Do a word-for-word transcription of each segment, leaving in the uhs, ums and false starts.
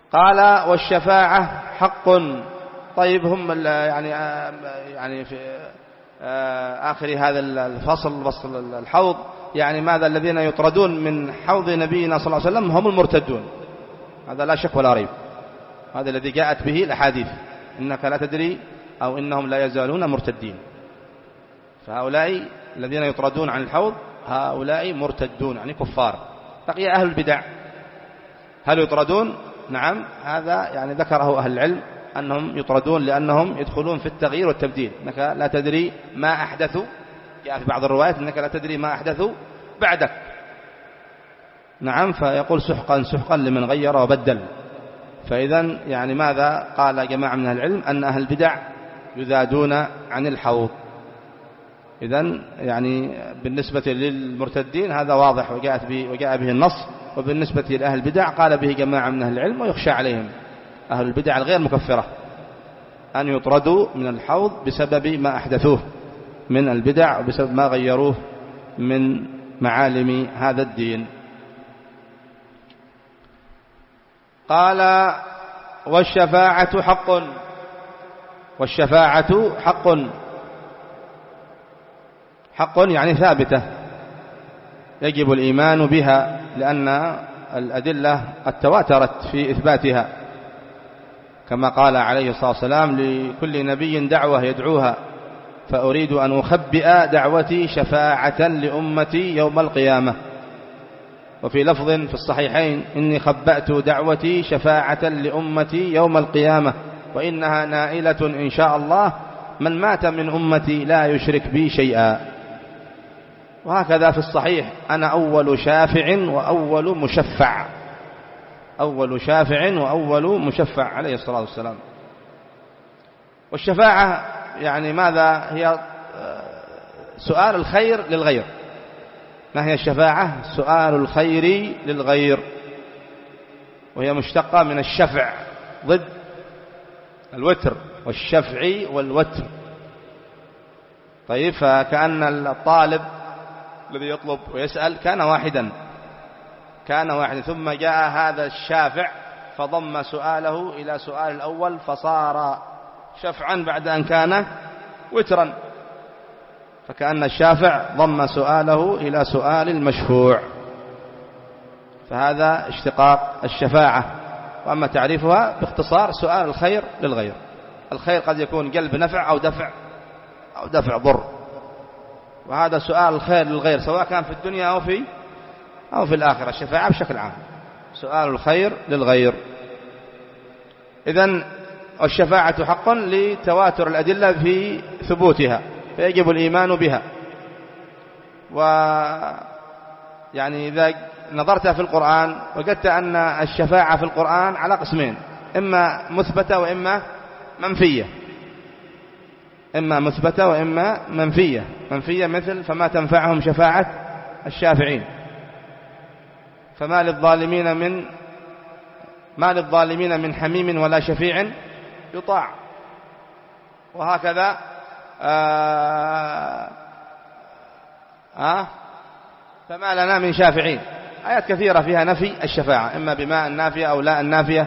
قال والشفاعة حق. طيب هم يعني يعني في آخر هذا الفصل فصل الحوض يعني ماذا؟ الذين يطردون من حوض نبينا صلى الله عليه وسلم هم المرتدون، هذا لا شك ولا ريب، هذا الذي جاءت به الأحاديث إنك لا تدري أو إنهم لا يزالون مرتدين. فهؤلاء الذين يطردون عن الحوض هؤلاء مرتدون يعني كفار. بقي أهل البدع هل يطردون؟ نعم، هذا يعني ذكره أهل العلم أنهم يطردون لأنهم يدخلون في التغيير والتبديل، إنك لا تدري ما أحدثوا، جاء في بعض الروايات إنك لا تدري ما أحدثوا بعدك. نعم، فيقول سحقا سحقا لمن غير وبدل. فإذا يعني ماذا قال جماعة من أهل العلم؟ أن أهل البدع يذادون عن الحوض. إذن يعني بالنسبة للمرتدين هذا واضح وجاءت به وجاء به النص، وبالنسبة لأهل البدع قال به جماعة من أهل العلم ويخشى عليهم أهل البدع الغير مكفرة أن يطردوا من الحوض بسبب ما أحدثوه من البدع وبسبب ما غيروه من معالم هذا الدين. قال والشفاعة حق. والشفاعة حق، حق يعني ثابتة يجب الإيمان بها، لأن الأدلة قد تواترت في إثباتها، كما قال عليه الصلاة والسلام لكل نبي دعوة يدعوها فأريد أن أخبئ دعوتي شفاعة لأمتي يوم القيامة. وفي لفظ في الصحيحين إني خبأت دعوتي شفاعة لأمتي يوم القيامة وإنها نائلة إن شاء الله من مات من أمتي لا يشرك بي شيئا. وهكذا في الصحيح أنا أول شافع وأول مشفع، أول شافع وأول مشفع عليه الصلاة والسلام. والشفاعة يعني ماذا؟ هي سؤال الخير للغير. ما هي الشفاعة؟ سؤال الخير للغير، وهي مشتقة من الشفع ضد الوتر، والشفع والوتر. طيب، فكأن الطالب الذي يطلب ويسأل كان واحدا كان واحدا ثم جاء هذا الشافع فضم سؤاله إلى سؤال الأول فصار شفعا بعد أن كان وترا، فكأن الشافع ضم سؤاله إلى سؤال المشفوع، فهذا اشتقاق الشفاعة. وأما تعريفها باختصار سؤال الخير للغير. الخير قد يكون جلب نفع أو دفع أو دفع ضر، وهذا سؤال الخير للغير سواء كان في الدنيا أو في أو في الآخرة. الشفاعة بشكل عام سؤال الخير للغير. إذن الشفاعة حق لتواتر الأدلة في ثبوتها، فيجب الإيمان بها. ويعني إذا نظرت في القرآن وجدت أن الشفاعة في القرآن على قسمين، إما مثبتة وإما منفية، إما مثبتة وإما منفية. منفية مثل فما تنفعهم شفاعة الشافعين، فما للظالمين من ما للظالمين من حميم ولا شفيع يطاع. وهكذا آه آه فما لنا من شافعين. آيات كثيرة فيها نفي الشفاعة، إما بما النافية أو لا النافية.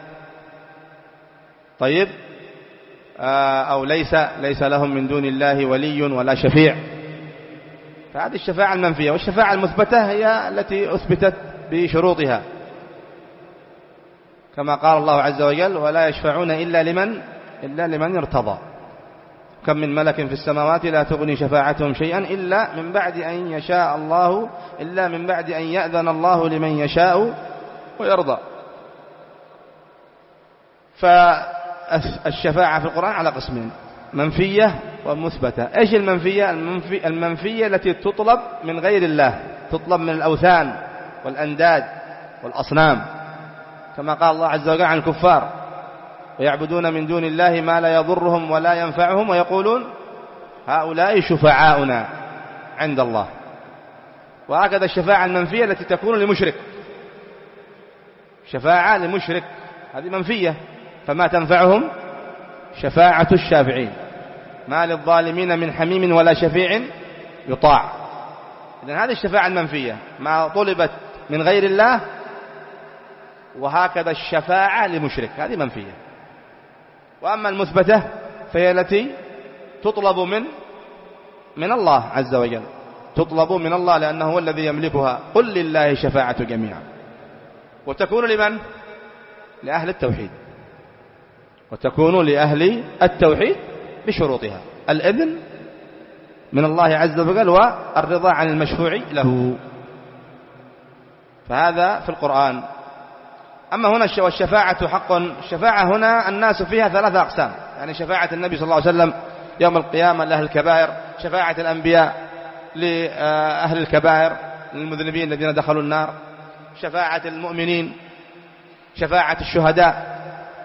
طيب، آه أو ليس ليس لهم من دون الله ولي ولا شفيع. فهذه الشفاعة المنفية. والشفاعة المثبتة هي التي أثبتت بشروطها، كما قال الله عز وجل ولا يشفعون إلا لمن إلا لمن ارتضى. كم من ملك في السماوات لا تغني شفاعتهم شيئا إلا من بعد أن يشاء الله إلا من بعد أن يأذن الله لمن يشاء ويرضى. فالشفاعة في القرآن على قسمين، منفية ومثبتة. إيش المنفية؟ المنفي المنفية التي تطلب من غير الله، تطلب من الأوثان والأنداد والأصنام، كما قال الله عز وجل عن الكفار ويعبدون من دون الله ما لا يضرهم ولا ينفعهم ويقولون هؤلاء شفعاؤنا عند الله. وهكذا الشفاعة المنفية التي تكون لمشرك، شفاعة لمشرك هذه منفية، فما تنفعهم شفاعة الشافعين. ما للظالمين من حميم ولا شفيع يطاع. إذن هذه الشفاعة المنفية ما طلبت من غير الله وهكذا الشفاعة لمشرك، هذه منفية. وأما المثبتة فهي التي تطلب من من الله عز وجل، تطلب من الله لأنه هو الذي يملكها. قل لله شفاعة جميعا. وتكون لمن؟ لأهل التوحيد، وتكون لأهل التوحيد بشروطها: الإذن من الله عز وجل والرضا عن المشفوع له. فهذا في القرآن. أما هنا والشفاعة حق، الشفاعة هنا الناس فيها ثلاثة أقسام، يعني شفاعة النبي صلى الله عليه وسلم يوم القيامة لأهل الكبائر، شفاعة الأنبياء لأهل الكبائر للمذنبين الذين دخلوا النار، شفاعة المؤمنين، شفاعة الشهداء.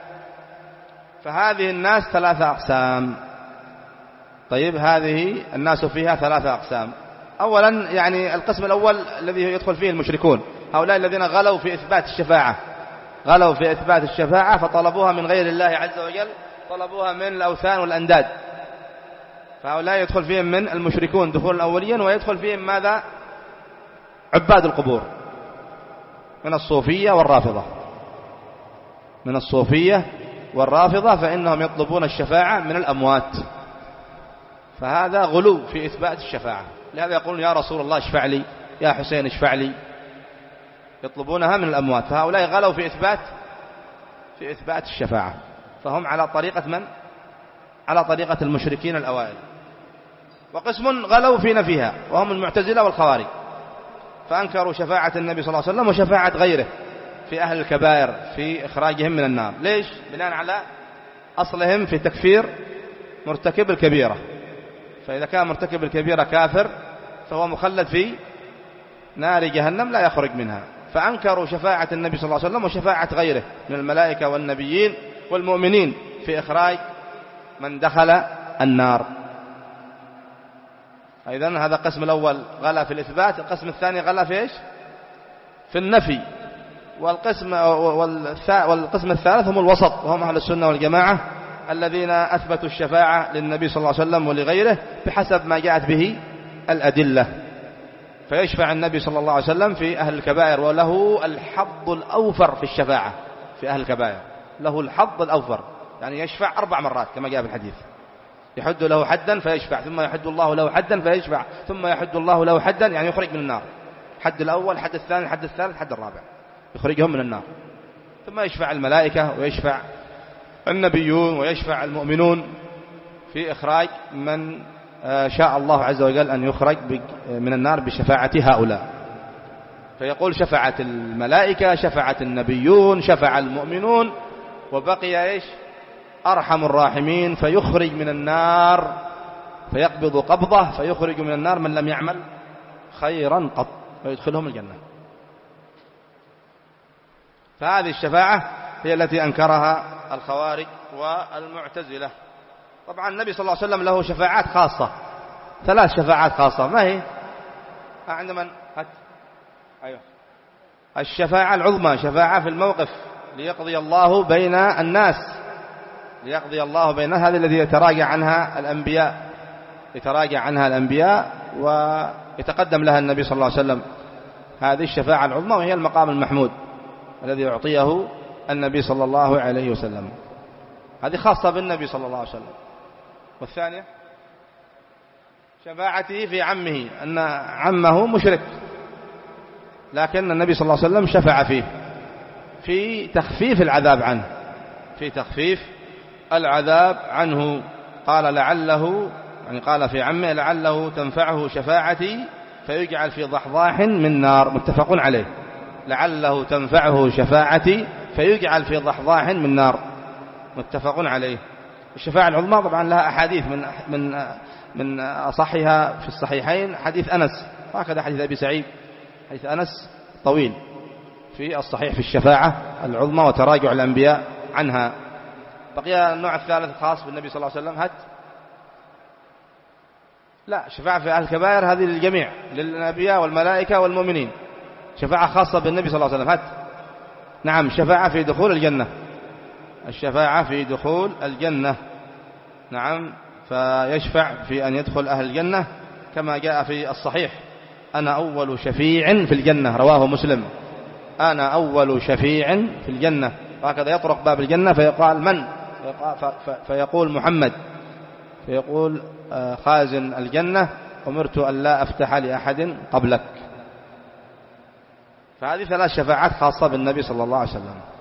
فهذه الناس ثلاثة أقسام. طيب، هذه الناس فيها ثلاثة أقسام. أولا يعني القسم الأول الذي يدخل فيه المشركون، هؤلاء الذين غلوا في إثبات الشفاعة، غلوا في إثبات الشفاعة فطلبوها من غير الله عز وجل، طلبوها من الأوثان والأنداد. فهؤلاء يدخل فيهم من المشركون دخول أوليا، ويدخل فيهم ماذا؟ عباد القبور من الصوفية والرافضة، من الصوفية والرافضة، فإنهم يطلبون الشفاعة من الأموات. فهذا غلو في إثبات الشفاعة. لهذا يقولون يا رسول الله اشفع لي، يا حسين اشفع لي، يطلبونها من الأموات. فهؤلاء غلوا في إثبات في إثبات الشفاعة، فهم على طريقة من؟ على طريقة المشركين الأوائل. وقسم غلوا في نفيها وهم المعتزلة والخوارج، فأنكروا شفاعة النبي صلى الله عليه وسلم وشفاعة غيره في أهل الكبائر في إخراجهم من النار. ليش؟ بناء على أصلهم في تكفير مرتكب الكبيرة، فإذا كان مرتكب الكبيرة كافر فهو مخلد في نار جهنم لا يخرج منها. فأنكروا شفاعة النبي صلى الله عليه وسلم وشفاعة غيره من الملائكة والنبيين والمؤمنين في إخراج من دخل النار. إذن هذا القسم الأول غلا في الإثبات. القسم الثاني غلا في إيش؟ في النفي. والقسم والقسم الثالث هم الوسط، وهم أهل السنة والجماعة الذين أثبتوا الشفاعة للنبي صلى الله عليه وسلم ولغيره بحسب ما جاءت به الأدلة. فيشفع النبي صلى الله عليه وسلم في أهل الكبائر، وله الحظ الأوفر في الشفاعة في أهل الكبائر، له الحظ الأوفر، يعني يشفع أربع مرات كما جاء في الحديث. يحد له حدا فيشفع، ثم يحد الله له حدا فيشفع، ثم يحد الله له حدا، يعني يخرج من النار. حد الأول، حد الثاني، حد الثالث، حد الرابع، يخرجهم من النار. ثم يشفع الملائكة ويشفع النبيون ويشفع المؤمنون في إخراج من شاء الله عز وجل أن يخرج من النار بشفاعة هؤلاء. فيقول شفعت الملائكة، شفعت النبيون، شفع المؤمنون، وبقي إيش؟ أرحم الراحمين، فيخرج من النار، فيقبض قبضة فيخرج من النار من لم يعمل خيرا قط ويدخلهم الجنة. فهذه الشفاعة هي التي أنكرها الخوارج والمعتزلة. طبعا النبي صلى الله عليه وسلم له شفاعات خاصة، ثلاث شفاعات خاصة. ما هي؟ عند من؟ أيوه. الشفاعة العظمى، شفاعة في الموقف ليقضي الله بين الناس، ليقضي الله بين هذه الذي يتراجع عنها الأنبياء، يتراجع عنها الأنبياء ويتقدم لها النبي صلى الله عليه وسلم. هذه الشفاعة العظمى، وهي المقام المحمود الذي يعطيه النبي صلى الله عليه وسلم. هذه خاصة بالنبي صلى الله عليه وسلم. والثانية شفاعته في عمه، أن عمه مشرك لكن النبي صلى الله عليه وسلم شفع فيه في تخفيف العذاب عنه، في تخفيف العذاب عنه. قال لعله، يعني قال في عمه لعله تنفعه شفاعتي فيجعل في ضحضاح من نار، متفق عليه. لعله تنفعه شفاعتي فيجعل في ضحضاح من نار، متفق عليه. الشفاعة العظمى طبعا لها أحاديث، من من من أصحها في الصحيحين حديث أنس، وهكذا حديث أبي سعيد، حديث أنس طويل في الصحيح في الشفاعة العظمى وتراجع الأنبياء عنها. بقي النوع الثالث الخاص بالنبي صلى الله عليه وسلم. هات لا، شفاعة في أهل الكبائر هذه للجميع، للأنبياء والملائكة والمؤمنين. شفاعة خاصة بالنبي صلى الله عليه وسلم. هات نعم، شفاعة في دخول الجنة، الشفاعة في دخول الجنة، نعم، فيشفع في أن يدخل أهل الجنة كما جاء في الصحيح: أنا أول شفيع في الجنة، رواه مسلم. أنا أول شفيع في الجنة، وهكذا يطرق باب الجنة فيقال من؟ فيقول محمد، فيقول خازن الجنة أمرت أن لا أفتح لأحد قبلك. فهذه ثلاث شفاعات خاصة بالنبي صلى الله عليه وسلم.